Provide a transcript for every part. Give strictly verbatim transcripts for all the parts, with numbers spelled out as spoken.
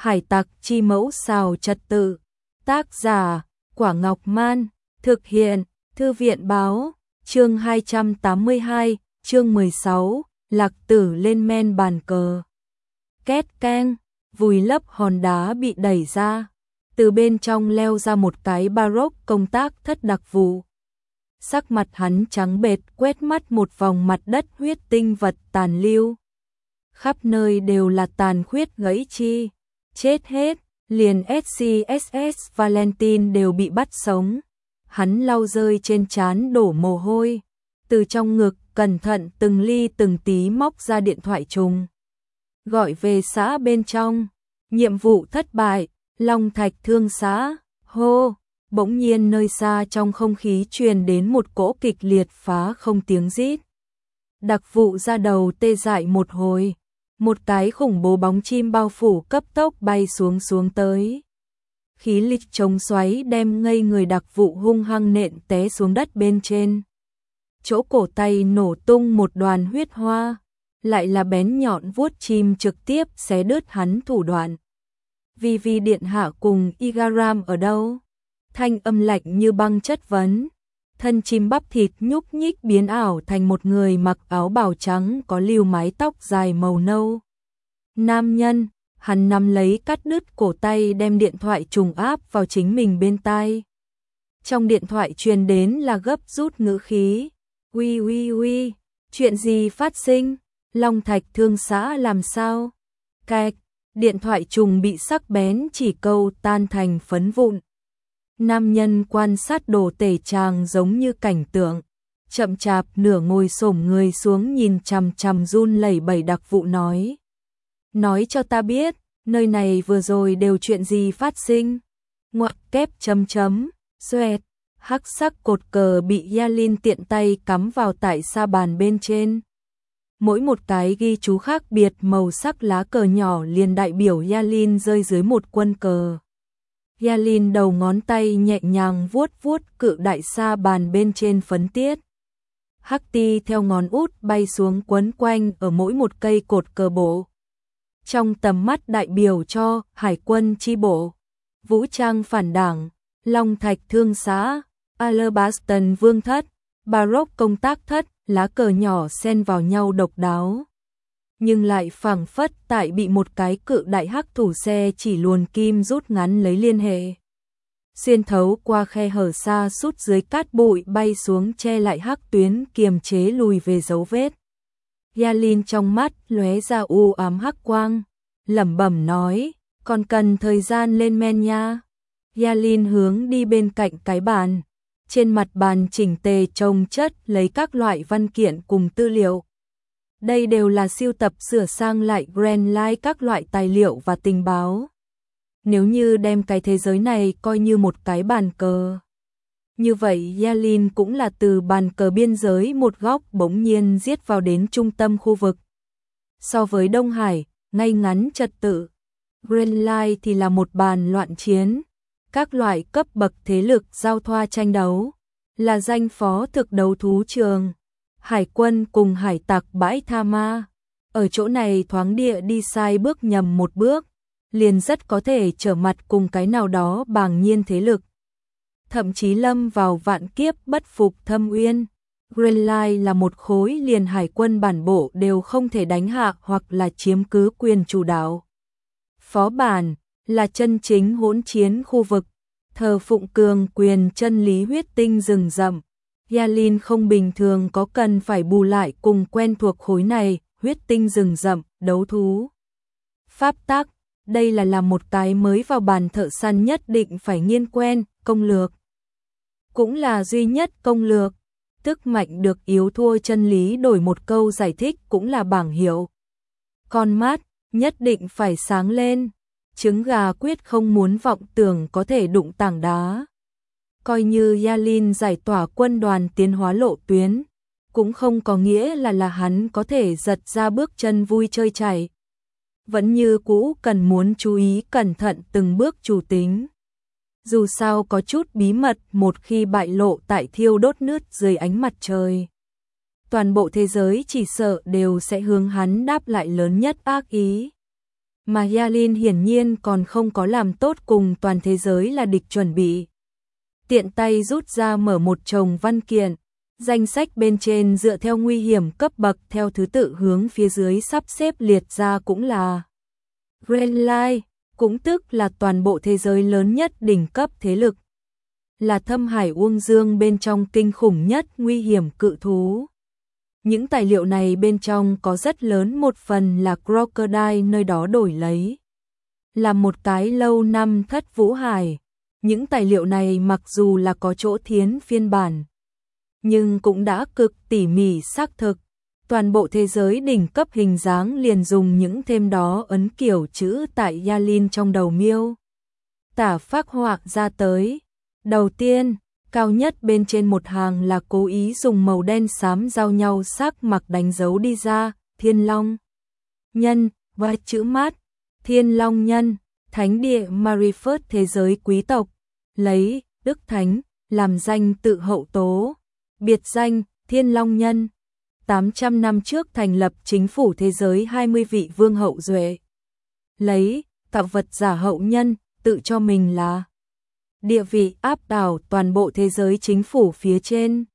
Hải tặc chi mẫu xào trật tự. Tác giả, Quả Ngọc Man. Thực hiện, Thư viện báo. Chương hai trăm tám mươi hai, chương mười sáu, Lạc Tử lên men bàn cờ. Két keng, vùi lấp hòn đá bị đẩy ra. Từ bên trong leo ra một cái Baroque công tác thất đặc vụ. Sắc mặt hắn trắng bệch, quét mắt một vòng mặt đất huyết tinh vật tàn lưu. Khắp nơi đều là tàn khuyết gãy chi. Chết hết, liền ét xê ét ét Valentine đều bị bắt sống. Hắn lau rơi trên trán đổ mồ hôi. Từ trong ngực, cẩn thận từng ly từng tí móc ra điện thoại trùng. Gọi về xã bên trong. Nhiệm vụ thất bại, Long Thạch thương xã. Hô, bỗng nhiên nơi xa trong không khí truyền đến một cỗ kịch liệt phá không tiếng rít. Đặc vụ ra đầu tê dại một hồi. Một cái khủng bố bóng chim bao phủ cấp tốc bay xuống xuống tới. Khí lực chống xoáy đem ngây người đặc vụ hung hăng nện té xuống đất bên trên. Chỗ cổ tay nổ tung một đoàn huyết hoa, lại là bén nhọn vuốt chim trực tiếp xé đứt hắn thủ đoạn. Vì vì điện hạ cùng Igaram ở đâu? Thanh âm lạnh như băng chất vấn. Thân chim bắp thịt nhúc nhích biến ảo thành một người mặc áo bào trắng có lưu mái tóc dài màu nâu. Nam nhân, hắn nắm lấy cắt đứt cổ tay đem điện thoại trùng áp vào chính mình bên tai. Trong điện thoại truyền đến là gấp rút ngữ khí. Uy uy uy, chuyện gì phát sinh? Long Thạch thương xã làm sao? Cạch, điện thoại trùng bị sắc bén chỉ câu tan thành phấn vụn. Nam nhân quan sát đồ tể tràng giống như cảnh tượng. Chậm chạp nửa ngồi xổm người xuống nhìn chằm chằm run lẩy bẩy đặc vụ nói. Nói cho ta biết, nơi này vừa rồi đều chuyện gì phát sinh? Ngoặc kép chấm chấm, xoẹt, hắc sắc cột cờ bị Yalin tiện tay cắm vào tại sa bàn bên trên. Mỗi một cái ghi chú khác biệt màu sắc lá cờ nhỏ liền đại biểu Yalin rơi dưới một quân cờ. Yalin đầu ngón tay nhẹ nhàng vuốt vuốt cự đại sa bàn bên trên phấn tiết. Hắc ti theo ngón út bay xuống quấn quanh ở mỗi một cây cột cờ bộ. Trong tầm mắt đại biểu cho hải quân chi bộ, vũ trang phản đảng, Long Thạch thương xã, Alabaston vương thất, Baroque công tác thất, lá cờ nhỏ xen vào nhau độc đáo. Nhưng lại phảng phất tại bị một cái cự đại hắc thủ xe chỉ luồn kim rút ngắn lấy liên hệ. Xuyên thấu qua khe hở xa sút dưới cát bụi bay xuống che lại hắc tuyến kiềm chế lùi về dấu vết. Yalin trong mắt lóe ra u ám hắc quang, lẩm bẩm nói, còn cần thời gian lên men nha. Yalin hướng đi bên cạnh cái bàn. Trên mặt bàn chỉnh tề chồng chất lấy các loại văn kiện cùng tư liệu. Đây đều là sưu tập sửa sang lại Grand Line các loại tài liệu và tình báo. Nếu như đem cái thế giới này coi như một cái bàn cờ. Như vậy Yalin cũng là từ bàn cờ biên giới một góc bỗng nhiên giết vào đến trung tâm khu vực. So với Đông Hải, ngay ngắn trật tự. Grand Line thì là một bàn loạn chiến. Các loại cấp bậc thế lực giao thoa tranh đấu. Là danh phó thực đấu thú trường. Hải quân cùng hải tặc bãi tha ma. Ở chỗ này thoáng địa đi sai bước nhầm một bước. Liền rất có thể trở mặt cùng cái nào đó bàng nhiên thế lực. Thậm chí lâm vào vạn kiếp bất phục thâm uyên. Grand Line là một khối liền hải quân bản bộ đều không thể đánh hạ hoặc là chiếm cứ quyền chủ đạo. Phó bản là chân chính hỗn chiến khu vực, thờ phụng cường quyền chân lý huyết tinh rừng rậm. Yalin không bình thường có cần phải bù lại cùng quen thuộc khối này, huyết tinh rừng rậm, đấu thú. Pháp tắc, đây là là một cái mới vào bàn thợ săn nhất định phải nghiên quen, công lược. Cũng là duy nhất công lược, tức mạnh được yếu thua chân lý đổi một câu giải thích cũng là bảng hiệu. Con mắt, nhất định phải sáng lên, trứng gà quyết không muốn vọng tưởng có thể đụng tảng đá. Coi như Yalin giải tỏa quân đoàn tiến hóa lộ tuyến, cũng không có nghĩa là là hắn có thể giật ra bước chân vui chơi chảy. Vẫn như cũ cần muốn chú ý cẩn thận từng bước chủ tính. Dù sao có chút bí mật một khi bại lộ tại thiêu đốt nứt dưới ánh mặt trời. Toàn bộ thế giới chỉ sợ đều sẽ hướng hắn đáp lại lớn nhất ác ý. Mà Yalin hiển nhiên còn không có làm tốt cùng toàn thế giới là địch chuẩn bị. Tiện tay rút ra mở một chồng văn kiện, danh sách bên trên dựa theo nguy hiểm cấp bậc theo thứ tự hướng phía dưới sắp xếp liệt ra cũng là Red Line, cũng tức là toàn bộ thế giới lớn nhất đỉnh cấp thế lực. Là thâm hải Uông Dương bên trong kinh khủng nhất nguy hiểm cự thú. Những tài liệu này bên trong có rất lớn một phần là Crocodile nơi đó đổi lấy. Là một cái lâu năm thất vũ hải. Những tài liệu này mặc dù là có chỗ thiến phiên bản, nhưng cũng đã cực tỉ mỉ xác thực. Toàn bộ thế giới đỉnh cấp hình dáng liền dùng những thêm đó ấn kiểu chữ tại Yalin trong đầu miêu tả phác họa ra tới. Đầu tiên, cao nhất bên trên một hàng là cố ý dùng màu đen xám giao nhau sắc mặc đánh dấu đi ra, Thiên Long Nhân, và chữ mát, Thiên Long Nhân, thánh địa Mariford thế giới quý tộc, lấy Đức Thánh làm danh tự hậu tố, biệt danh Thiên Long Nhân. tám trăm năm trước thành lập chính phủ thế giới hai mươi vị vương hậu duệ. Lấy tạo vật giả hậu nhân, tự cho mình là địa vị áp đảo toàn bộ thế giới chính phủ phía trên.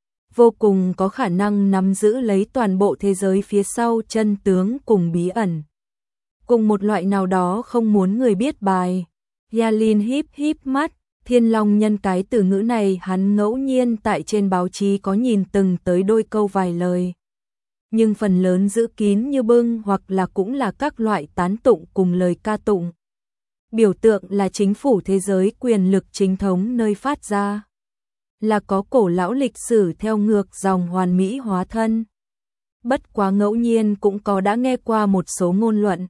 Vô cùng có khả năng nắm giữ lấy toàn bộ thế giới phía sau chân tướng cùng bí ẩn. Cùng một loại nào đó không muốn người biết bài. Yalin híp híp mắt, Thiên Long Nhân cái từ ngữ này hắn ngẫu nhiên tại trên báo chí có nhìn từng tới đôi câu vài lời. Nhưng phần lớn giữ kín như bưng hoặc là cũng là các loại tán tụng cùng lời ca tụng. Biểu tượng là chính phủ thế giới quyền lực chính thống nơi phát ra. Là có cổ lão lịch sử theo ngược dòng hoàn mỹ hóa thân. Bất quá ngẫu nhiên cũng có đã nghe qua một số ngôn luận.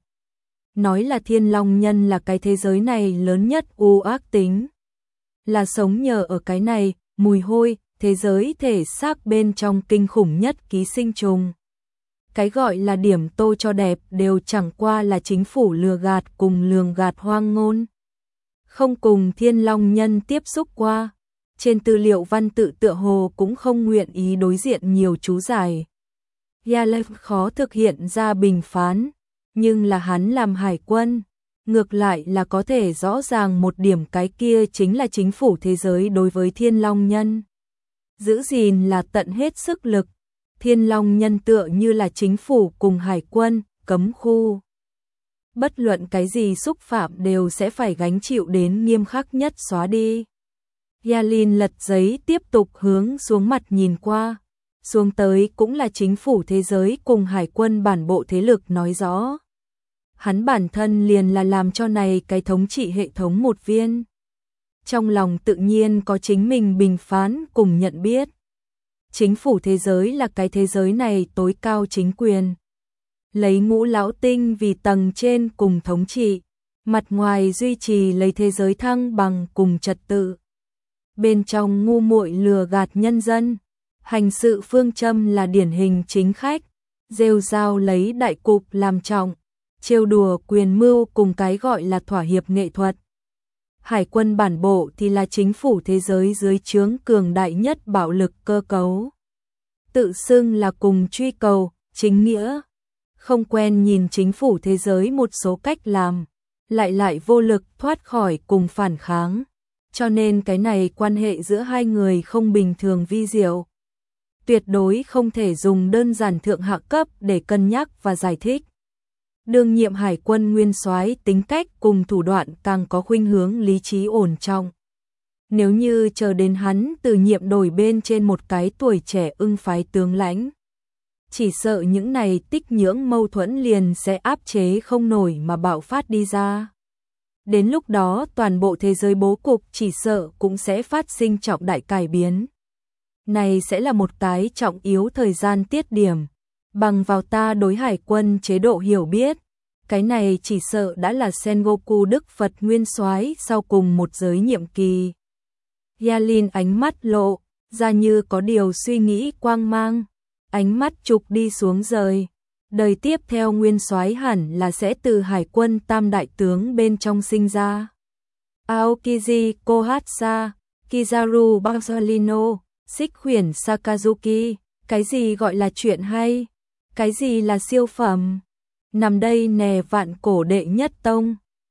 Nói là Thiên Long Nhân là cái thế giới này lớn nhất u ác tính. Là sống nhờ ở cái này, mùi hôi, thế giới thể xác bên trong kinh khủng nhất ký sinh trùng. Cái gọi là điểm tô cho đẹp đều chẳng qua là chính phủ lừa gạt cùng lường gạt hoang ngôn. Không cùng Thiên Long Nhân tiếp xúc qua, trên tư liệu văn tự tựa hồ cũng không nguyện ý đối diện nhiều chú giải. Yalin khó thực hiện ra bình phán, nhưng là hắn làm hải quân. Ngược lại là có thể rõ ràng một điểm, cái kia chính là chính phủ thế giới đối với Thiên Long Nhân. Giữ gìn là tận hết sức lực. Thiên Long Nhân tựa như là chính phủ cùng hải quân, cấm khu. Bất luận cái gì xúc phạm đều sẽ phải gánh chịu đến nghiêm khắc nhất xóa đi. Yalin lật giấy tiếp tục hướng xuống mặt nhìn qua. Xuống tới cũng là chính phủ thế giới cùng hải quân bản bộ thế lực nói rõ. Hắn bản thân liền là làm cho này cái thống trị hệ thống một viên. Trong lòng tự nhiên có chính mình bình phán cùng nhận biết. Chính phủ thế giới là cái thế giới này tối cao chính quyền. Lấy ngũ lão tinh vì tầng trên cùng thống trị. Mặt ngoài duy trì lấy thế giới thăng bằng cùng trật tự. Bên trong ngu muội lừa gạt nhân dân. Hành sự phương châm là điển hình chính khách. Rêu rao lấy đại cục làm trọng. Trêu đùa quyền mưu cùng cái gọi là thỏa hiệp nghệ thuật. Hải quân bản bộ thì là chính phủ thế giới dưới trướng cường đại nhất bạo lực cơ cấu. Tự xưng là cùng truy cầu, chính nghĩa. Không quen nhìn chính phủ thế giới một số cách làm, lại lại vô lực thoát khỏi cùng phản kháng. Cho nên cái này quan hệ giữa hai người không bình thường vi diệu. Tuyệt đối không thể dùng đơn giản thượng hạ cấp để cân nhắc và giải thích. Đương nhiệm hải quân nguyên soái tính cách cùng thủ đoạn càng có khuynh hướng lý trí ổn trọng. Nếu như chờ đến hắn từ nhiệm đổi bên trên một cái tuổi trẻ ưng phái tướng lãnh, chỉ sợ những này tích nhưỡng mâu thuẫn liền sẽ áp chế không nổi mà bạo phát đi ra. Đến lúc đó toàn bộ thế giới bố cục chỉ sợ cũng sẽ phát sinh trọng đại cải biến. Này sẽ là một cái trọng yếu thời gian tiết điểm. Bằng vào ta đối hải quân chế độ hiểu biết, cái này chỉ sợ đã là Sengoku Đức Phật nguyên soái sau cùng một giới nhiệm kỳ. Yalin ánh mắt lộ ra như có điều suy nghĩ quang mang, ánh mắt trục đi xuống rời. Đời tiếp theo nguyên soái hẳn là sẽ từ hải quân tam đại tướng bên trong sinh ra. Aokiji Kohatsa, Kizaru Barzalino, Xích Huyền Sakazuki, cái gì gọi là chuyện hay? Cái gì là siêu phẩm? nằm đây nè vạn cổ đệ nhất tông.